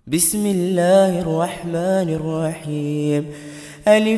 بسم الله الرحمن الرحيم. ألف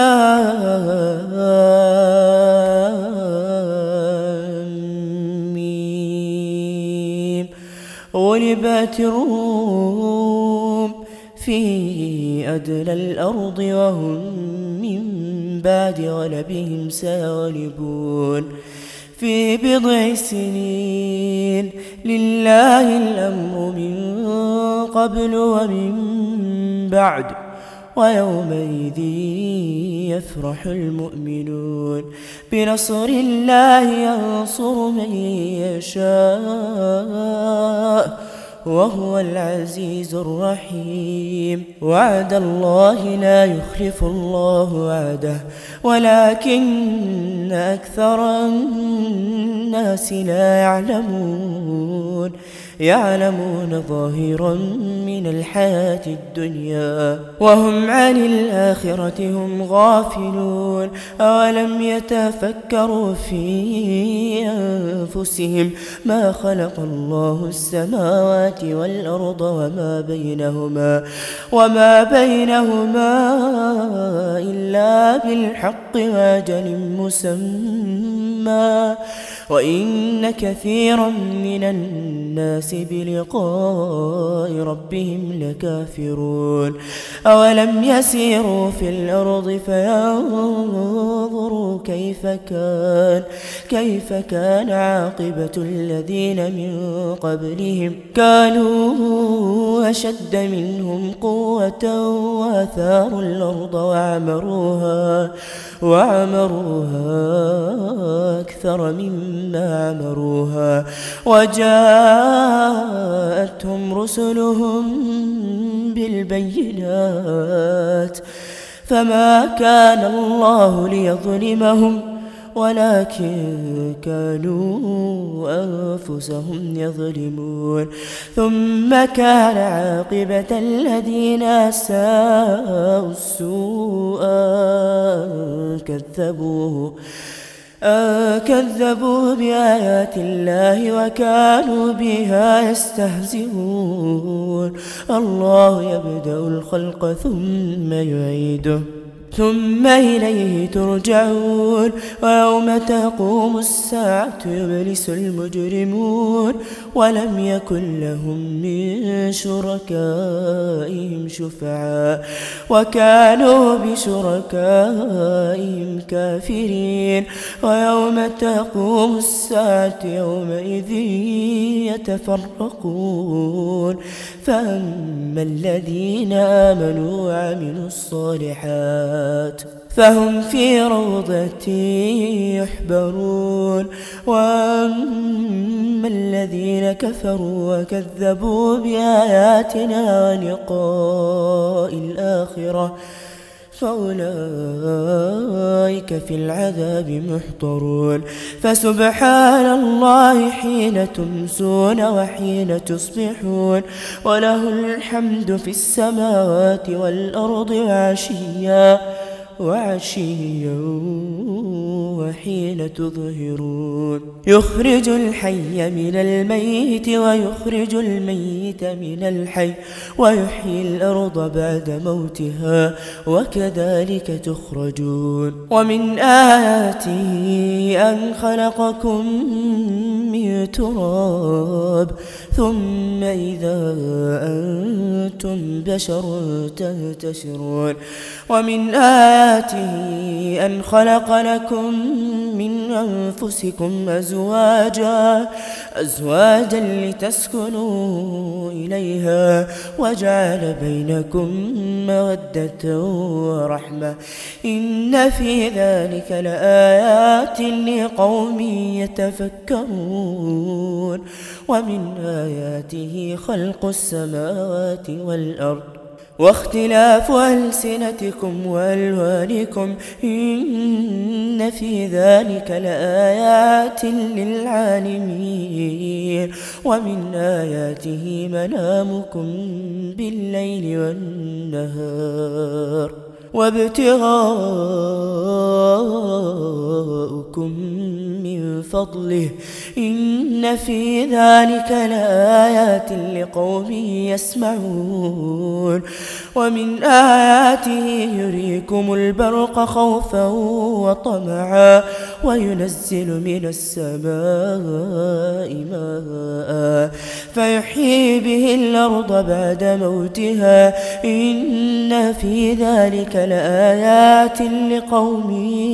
لام ميم. غلبت الروم في أدنى الأرض وهم من بعد غلبهم سيغلبون في بضع سنين. لله الأمر من قبل ومن بعد ويومئذ يفرح المؤمنون بنصر الله ينصر من يشاء وهو العزيز الرحيم. وعد الله لا يخلف الله وعده ولكن أكثر الناس لا يعلمون ظاهرا من الحياة الدنيا وهم عن الآخرة هم غافلون. أولم يتفكروا في أنفسهم ما خلق الله السماوات والأرض وما بينهما إلا بالحق وأجل مسمى وإن كثيرا من الناس بلقاء ربهم لكافرون. أولم يسيروا في الأرض فينظروا كيف كان عاقبة الذين من قبلهم كانوا أشد منهم قوة وأثاروا الأرض وعمروها أكثر مما عمروها وجاءتهم رسلهم بالبينات فما كان الله ليظلمهم ولكن كانوا أنفسهم يظلمون. ثم كان عاقبة الذين أساءوا السوء كذبوا بآيات الله وكانوا بها يستهزئون. الله يبدأ الخلق ثم يعيده ثم إليه ترجعون. ويوم تقوم الساعة يبلس المجرمون ولم يكن لهم من شركائهم شفعاء وكانوا بشركائهم كافرين. ويوم تقوم الساعة يومئذ يتفرقون فأما الذين آمنوا وعملوا الصالحات فهم في روضة يحبرون. وأما الذين كفروا وكذبوا بآياتنا ولقاء الآخرة فأولئك في العذاب محضرون. فسبحان الله حين تمسون وحين تصبحون وله الحمد في السماوات والأرض وعشيا وحين تظهرون. يخرج الحي من الميت ويخرج الميت من الحي ويحيي الأرض بعد موتها وكذلك تخرجون. ومن آياته أن خلقكم من تراب ثم إذا أنتم بشر تنتشرون. ومن آياته أن خلق لكم من أنفسكم أزواجا لتسكنوا إليها وجعل بينكم مودة ورحمة إن في ذلك لآيات لقوم يتفكرون. ومن آياته خلق السماوات والأرض واختلاف ألسنتكم وألوانكم إن في ذلك لآيات للعالمين. ومن آياته منامكم بالليل والنهار وابتغاؤكم من فضله إن في ذلك لآيات لقوم يسمعون ومن آياته يريكم البرق خوفا وطمعا وينزل من السماء ماء فيحيي به الأرض بعد موتها إن في ذلك لآيات لقوم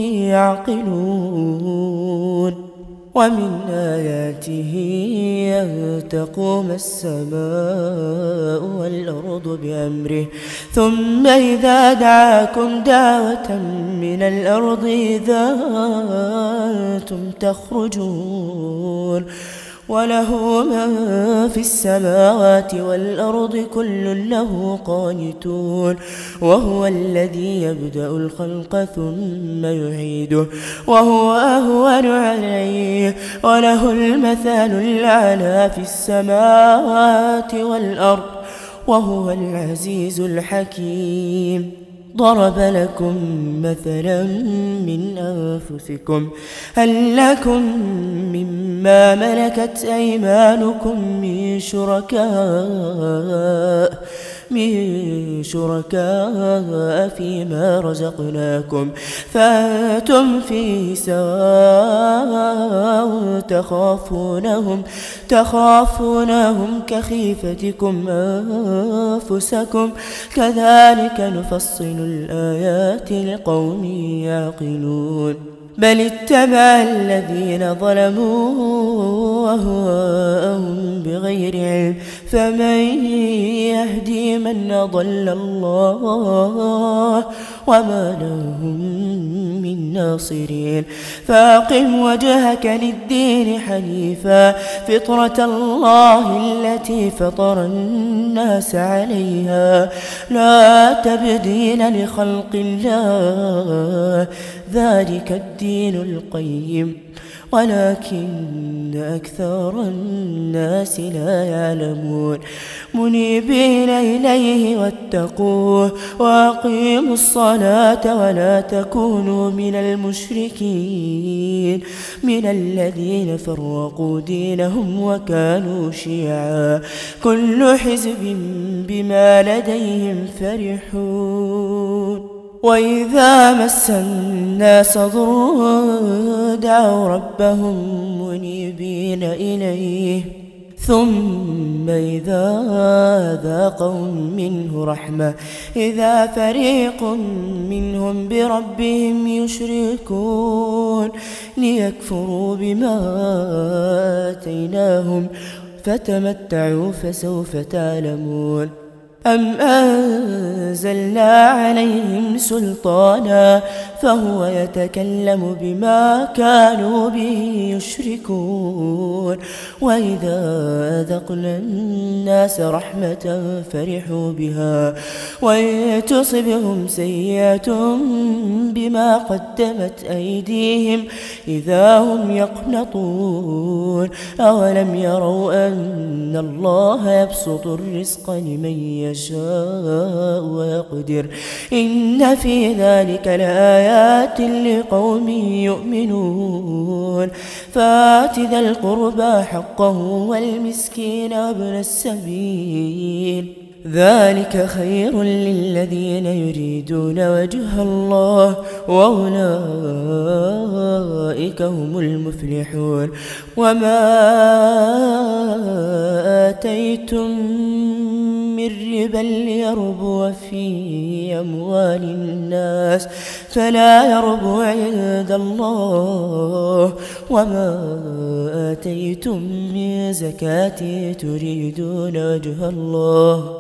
يعقلون ومن آياته أن تقوم السماء والأرض بأمره ثم إذا دعاكم دعوة من الأرض إذا أنتم تخرجون وله من في السماوات والأرض كل له قانتون وهو الذي يبدأ الخلق ثم يعيده وهو أهون عليه وله المثل الأعلى في السماوات والأرض وهو العزيز الحكيم ضرب لكم مثلا من أنفسكم هل لكم مما ملكت أيمانكم من شركاء فيما رزقناكم فأنتم فيه سواء تخافونهم كخيفتكم أنفسكم كذلك نفصل الآيات لقوم يعقلون بل اتبع الذين ظلموا أهواءهم بغير علم فمن يهدي من أضل الله وما لهم من ناصرين فأقم وجهك للدين حنيفا فطرة الله التي فطر الناس عليها لا تبديل لخلق الله ذلك الدين القيم ولكن أكثر الناس لا يعلمون منيبين إليه واتقوه وأقيموا الصلاة ولا تكونوا من المشركين من الذين فرقوا دينهم وكانوا شيعا كل حزب بما لديهم فرحون وإذا مس الناس ضر دعوا ربهم منيبين إليه ثم إذا ذاقهم منه رحمة إذا فريق منهم بربهم يشركون ليكفروا بما آتيناهم فتمتعوا فسوف تعلمون أم أنزلنا عليهم سلطانا فهو يتكلم بما كانوا به يشركون وإذا أذقنا الناس رحمة فرحوا بها وإن تصبهم سيئة بما قدمت أيديهم إذا هم يقنطون أولم يروا أن الله يبسط الرزق لمن يشاء ويقدر إن في ذلك لآيات لقوم يؤمنون فآت ذا القربى حقه والمسكين وابن السبيل ذلك خير للذين يريدون وجه الله وأولئك هم المفلحون وما آتيتم من ربا ليربو في أموال الناس فلا يربو عند الله وما آتيتم من زكاة تريدون وجه الله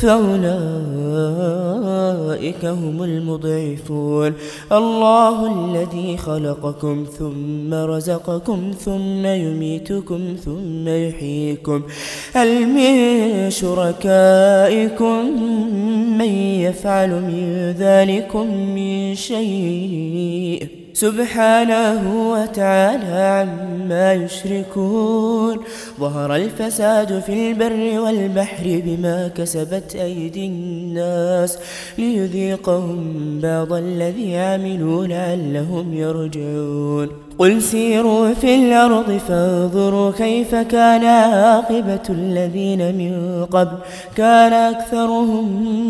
فأولئك هم المضعفون الله الذي خلقكم ثم رزقكم ثم يميتكم ثم يحييكم هل من شركائكم من يفعل من ذلكم من شيء سبحانه وتعالى عما يشركون ظهر الفساد في البر والبحر بما كسبت أيدي الناس ليذيقهم بعض الذي عملوا لعلهم يرجعون قل سيروا في الأرض فانظروا كيف كان عاقبة الذين من قبل كان أكثرهم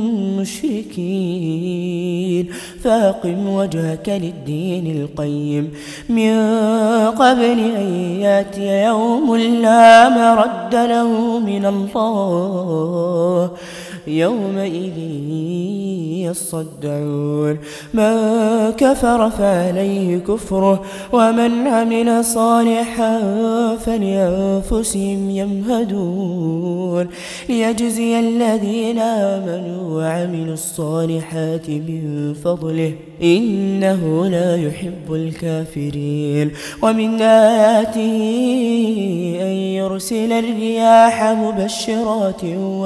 مشركين فأقم وجهك للدين القيم من قبل أن يأتي يوم لا مرد له من الله يومئذ يصدعون من كفر فعليه كفره ومن عمل صالحا فلأنفسهم يمهدون ليجزي الذين آمنوا وعملوا الصالحات من فضله إنه لا يحب الكافرين ومن آياته أن يرسل الرياح مبشرات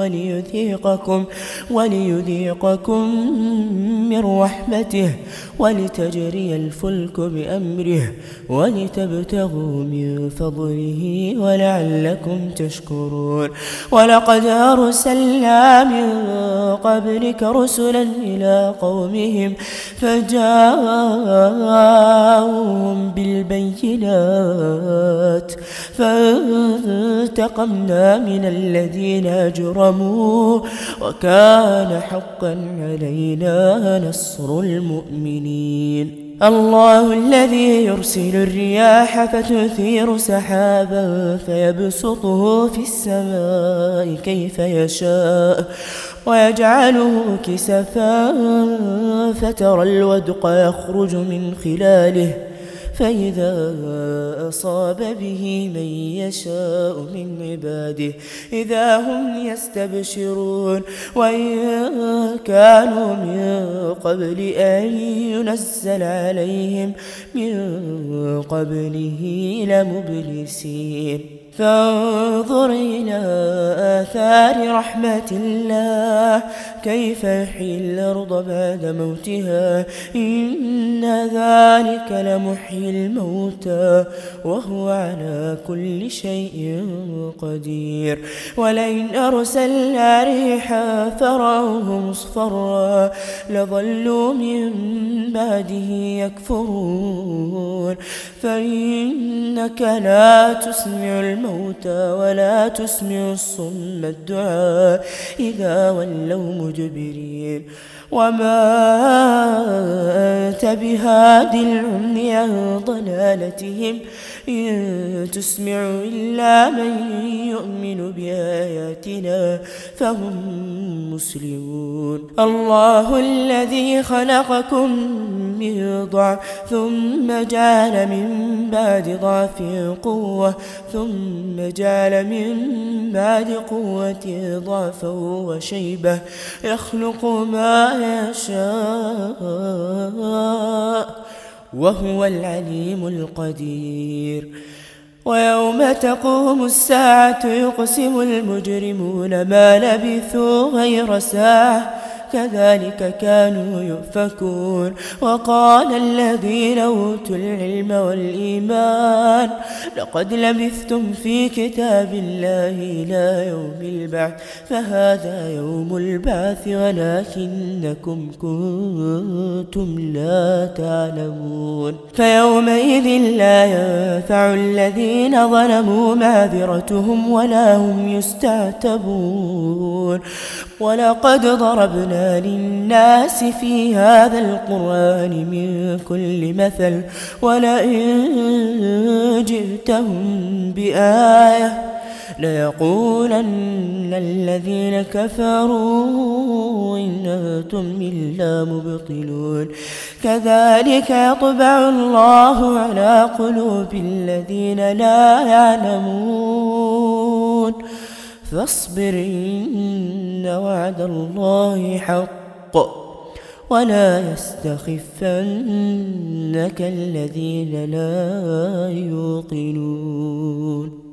وليذيقكم من رحمته ولتجري الفلك بأمره ولتبتغوا من فضله ولعلكم تشكرون ولقد أرسلنا من قبلك رسلا إلى قومهم فجاءوهم بالبينات فانتقمنا من الذين أجرموا وكان حقا علينا نصر المؤمنين الله الذي يرسل الرياح فتثير سحابا فيبسطه في السماء كيف يشاء ويجعله كسفا فترى الودق يخرج من خلاله فإذا أصاب به من يشاء من عباده إذا هم يستبشرون وإن كانوا من قبل أن ينزل عليهم من قبله لمبلسين فانظر إلى آثار رحمة الله كيف يحيي الأرض بعد موتها إن ذلك لمحيي الموتى وهو على كل شيء قدير ولئن أرسلنا ريحا فرأوه مصفرا لظلوا من بعده يكفرون فإنك لا تسمع الموتى ولا تسمع الصم الدعاء إذا ولوا مدبرين وما أنت بهاد العمي عن ضلالتهم إن تسمع إلا من يؤمن بآياتنا فهم مسلمون الله الذي خلقكم من ضعف ثم جعل من بعد ضعف قوة ثم جعل من بعد قوة ضعفا وشيبة يخلق ما يشاء وهو العليم القدير ويوم تقوم الساعة يقسم المجرمون ما لبثوا غير ساعة كذلك كانوا يؤفكون وقال الذين أوتوا العلم والإيمان لقد لبثتم في كتاب الله إلى يوم البعث فهذا يوم البعث ولكنكم كنتم لا تعلمون فيومئذ لا ينفع الذين ظلموا معذرتهم ولا هم يستعتبون ولقد ضربنا للناس في هذا القرآن من كل مثل ولئن جئتهم بآية ليقولن الذين كفروا إن أنتم إلا مبطلون كذلك يطبع الله على قلوب الذين لا يعلمون فاصبر إن وعد الله حق ولا يستخفنك الذين لا يوقنون